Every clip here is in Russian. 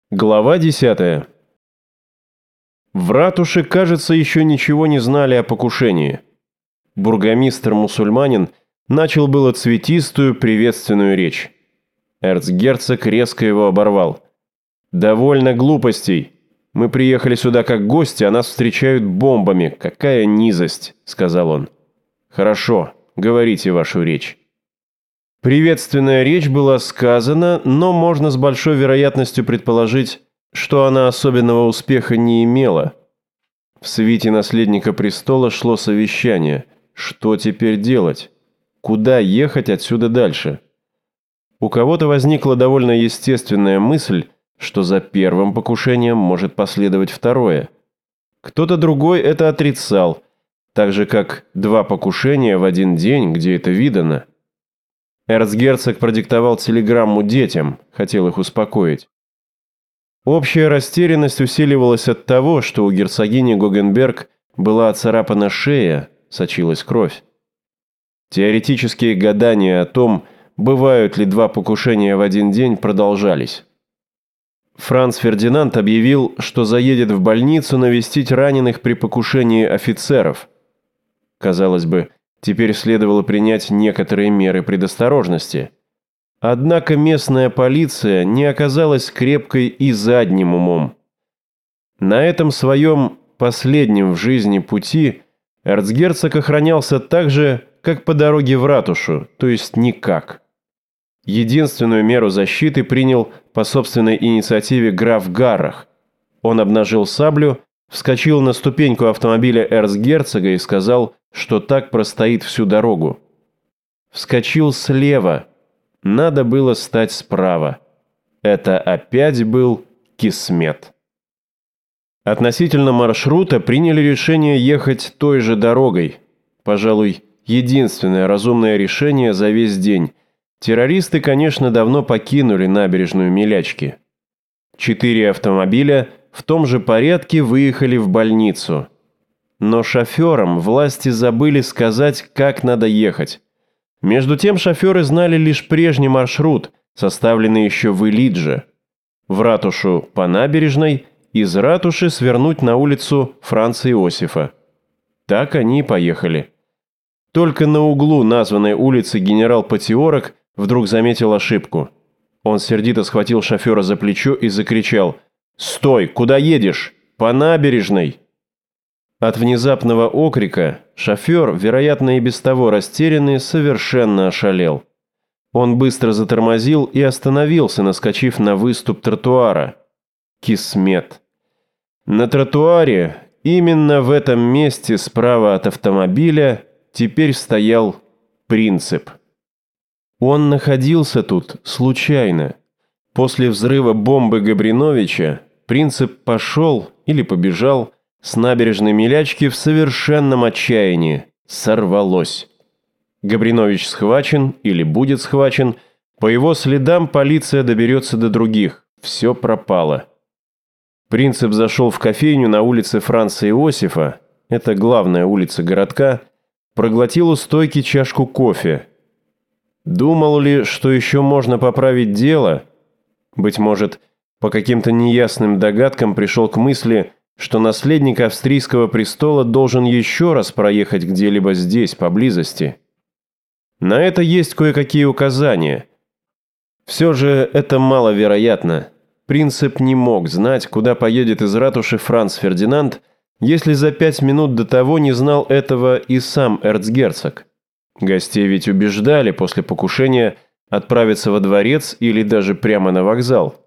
Глава 10. В ратуше, кажется, еще ничего не знали о покушении. Бургомистр-мусульманин начал было цветистую приветственную речь. Эрцгерцог резко его оборвал. «Довольно глупостей. Мы приехали сюда как гости, а нас встречают бомбами. Какая низость», — сказал он. «Хорошо, говорите вашу речь». Приветственная речь была сказана, но можно с большой вероятностью предположить, что она особенного успеха не имела. В свите наследника престола шло совещание. Что теперь делать? Куда ехать отсюда дальше? У кого-то возникла довольно естественная мысль, что за первым покушением может последовать второе. Кто-то другой это отрицал, так же как 2 покушения в один день, где это видано. Эрцгерцог продиктовал телеграмму детям, хотел их успокоить. Общая растерянность усиливалась от того, что у герцогини Гогенберг была оцарапана шея, сочилась кровь. Теоретические гадания о том, бывают ли 2 покушения в один день, продолжались. Франц Фердинанд объявил, что заедет в больницу навестить раненых при покушении офицеров. Казалось бы, теперь следовало принять некоторые меры предосторожности. Однако местная полиция не оказалась крепкой и задним умом. На этом своем последнем в жизни пути эрцгерцог охранялся так же, как по дороге в ратушу, то есть никак. Единственную меру защиты принял по собственной инициативе граф Гаррах. Он обнажил саблю, вскочил на ступеньку автомобиля эрцгерцога и сказал, что так простоит всю дорогу. Вскочил слева. Надо было стать справа. Это опять был кисмет. Относительно маршрута приняли решение ехать той же дорогой. Пожалуй, единственное разумное решение за весь день. Террористы, конечно, давно покинули набережную Милячки. 4 автомобиля в том же порядке выехали в больницу. Но шоферам власти забыли сказать, как надо ехать. Между тем шоферы знали лишь прежний маршрут, составленный еще в Илидже. В ратушу по набережной, из ратуши свернуть на улицу Франца Иосифа. Так они и поехали. Только на углу названной улицы генерал Патиорок вдруг заметил ошибку. Он сердито схватил шофера за плечо и закричал: «Стой! Куда едешь? По набережной!» От внезапного окрика шофер, вероятно и без того растерянный, совершенно ошалел. Он быстро затормозил и остановился, наскочив на выступ тротуара. Кисмет. На тротуаре, именно в этом месте справа от автомобиля, теперь стоял Принцип. Он находился тут случайно. После взрыва бомбы Габриновича Принцип пошел или побежал с набережной Милячки в совершенном отчаянии. Сорвалось. Габринович схвачен или будет схвачен. По его следам полиция доберется до других. Все пропало. Принцип зашел в кофейню на улице Франца Иосифа, это главная улица городка, проглотил у стойки чашку кофе. Думал ли, что еще можно поправить дело? Быть может, по каким-то неясным догадкам пришел к мысли, что наследник австрийского престола должен еще раз проехать где-либо здесь, поблизости. На это есть кое-какие указания. Все же это маловероятно. Принцип не мог знать, куда поедет из ратуши Франц Фердинанд, если за 5 минут до того не знал этого и сам эрцгерцог. Гостей ведь убеждали после покушения отправиться во дворец или даже прямо на вокзал.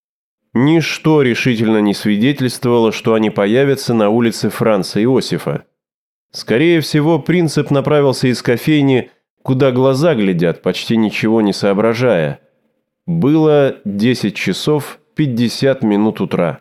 Ничто решительно не свидетельствовало, что они появятся на улице Франца Иосифа. Скорее всего, Принцип направился из кофейни, куда глаза глядят, почти ничего не соображая. Было 10 часов 50 минут утра.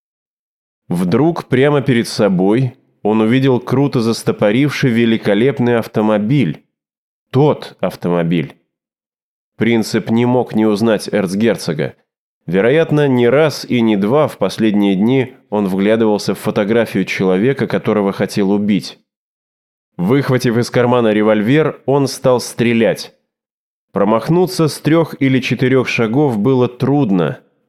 Вдруг прямо перед собой он увидел круто застопоривший великолепный автомобиль. Тот автомобиль. Принцип не мог не узнать эрцгерцога. Вероятно, не раз и не два в последние дни он вглядывался в фотографию человека, которого хотел убить. Выхватив из кармана револьвер, он стал стрелять. Промахнуться с 3 или 4 шагов было трудно.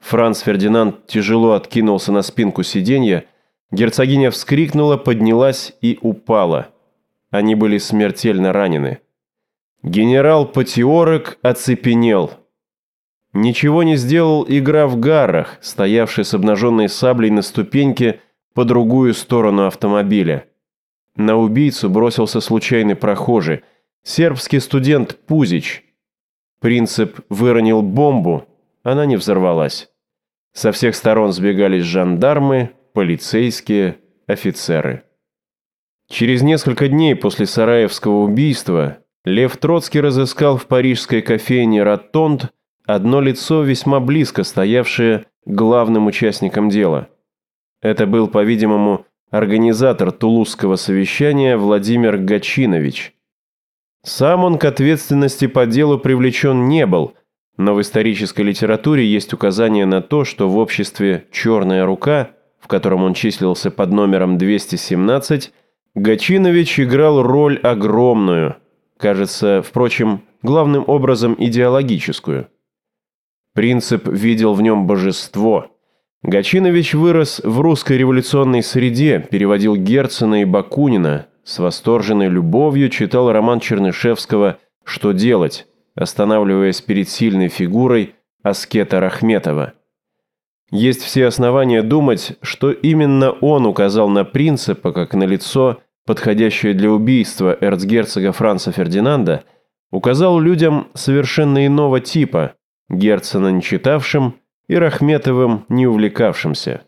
Франц Фердинанд тяжело откинулся на спинку сиденья, герцогиня вскрикнула, поднялась и упала. Они были смертельно ранены. Генерал Патиорек оцепенел. Ничего не сделал и граф Гаррах, стоявший с обнаженной саблей на ступеньке по другую сторону автомобиля. На убийцу бросился случайный прохожий, сербский студент Пузич. Принцип выронил бомбу, она не взорвалась. Со всех сторон сбегались жандармы, полицейские, офицеры. Через несколько дней после Сараевского убийства Лев Троцкий разыскал в парижской кофейне «Ротонд» одно лицо, весьма близко стоявшее главным участником дела. Это был, по-видимому, организатор Тулузского совещания Владимир Гачинович. Сам он к ответственности по делу привлечен не был, но в исторической литературе есть указание на то, что в обществе «Черная рука», в котором он числился под номером 217, Гачинович играл роль огромную, кажется, впрочем, главным образом идеологическую. Принцип видел в нем божество. Гачинович вырос в русской революционной среде, переводил Герцена и Бакунина, с восторженной любовью читал роман Чернышевского «Что делать?», останавливаясь перед сильной фигурой аскета Рахметова. Есть все основания думать, что именно он указал на Принципа как на лицо, подходящее для убийства эрцгерцога Франца Фердинанда, указал людям совершенно иного типа, Герцена не читавшим и Рахметовым не увлекавшимся.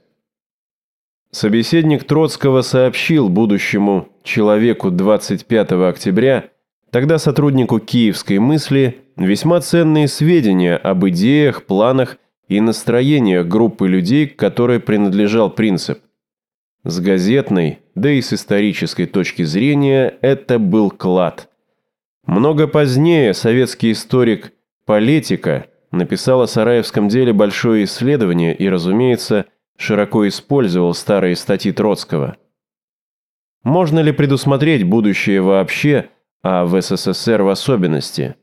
Собеседник Троцкого сообщил будущему человеку 25 октября, тогда сотруднику «Киевской мысли», весьма ценные сведения об идеях, планах и настроениях группы людей, к которой принадлежал Принцип. С газетной, да и с исторической точки зрения, это был клад. Много позднее советский историк Политика написал о Сараевском деле большое исследование и, разумеется, широко использовал старые статьи Троцкого. Можно ли предусмотреть будущее вообще, а в СССР в особенности?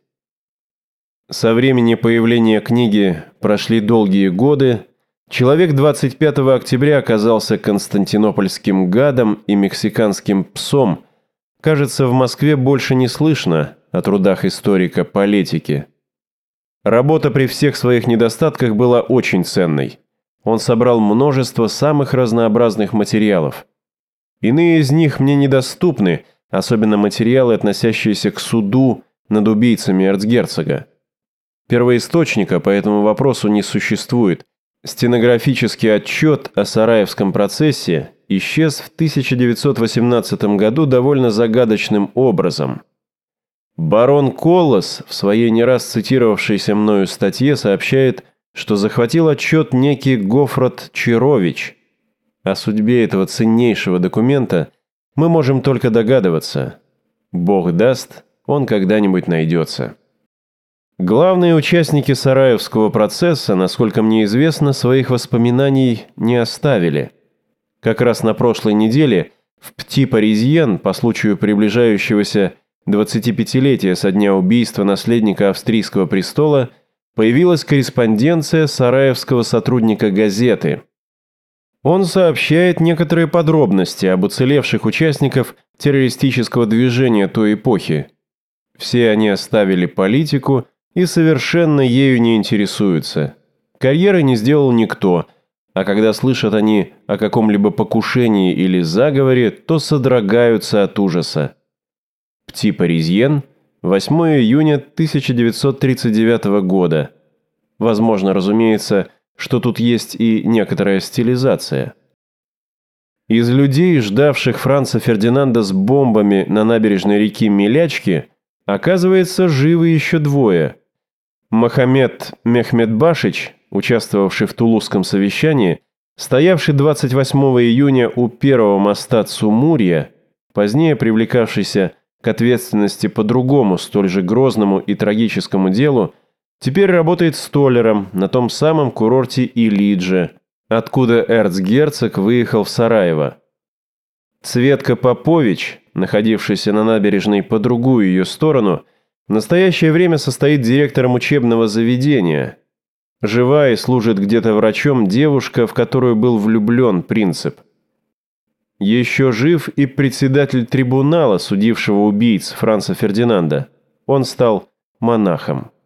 Со времени появления книги прошли долгие годы. Человек 25 октября оказался константинопольским гадом и мексиканским псом. Кажется, в Москве больше не слышно о трудах историка Политики. Работа при всех своих недостатках была очень ценной. Он собрал множество самых разнообразных материалов. Иные из них мне недоступны, особенно материалы, относящиеся к суду над убийцами эрцгерцога. Первоисточника по этому вопросу не существует. Стенографический отчет о Сараевском процессе исчез в 1918 году довольно загадочным образом. Барон Колос в своей не раз цитировавшейся мною статье сообщает, что захватил отчет некий Гофрат Чарович. О судьбе этого ценнейшего документа мы можем только догадываться. Бог даст, он когда-нибудь найдется. Главные участники Сараевского процесса, насколько мне известно, своих воспоминаний не оставили. Как раз на прошлой неделе в Пти-Паризьен по случаю приближающегося 25-летия со дня убийства наследника австрийского престола появилась корреспонденция сараевского сотрудника газеты. Он сообщает некоторые подробности об уцелевших участников террористического движения той эпохи. Все они оставили политику и совершенно ею не интересуются. Карьеры не сделал никто, а когда слышат они о каком-либо покушении или заговоре, то содрогаются от ужаса. Пти-Паризьен, 8 июня 1939 года. Возможно, разумеется, что тут есть и некоторая стилизация. Из людей, ждавших Франца Фердинанда с бомбами на набережной реки Мелячки, оказывается, живы еще двое. Мохаммед Мехмедбашич, участвовавший в Тулузском совещании, стоявший 28 июня у первого моста Цумурья, позднее привлекавшийся к ответственности по другому, столь же грозному и трагическому делу, теперь работает столяром на том самом курорте Илиджи, откуда эрцгерцог выехал в Сараево. Цветка Попович, находившийся на набережной по другую ее сторону, в настоящее время состоит директором учебного заведения. Жива и служит где-то врачом девушка, в которую был влюблен Принцип. Еще жив и председатель трибунала, судившего убийц Франца Фердинанда. Он стал монахом.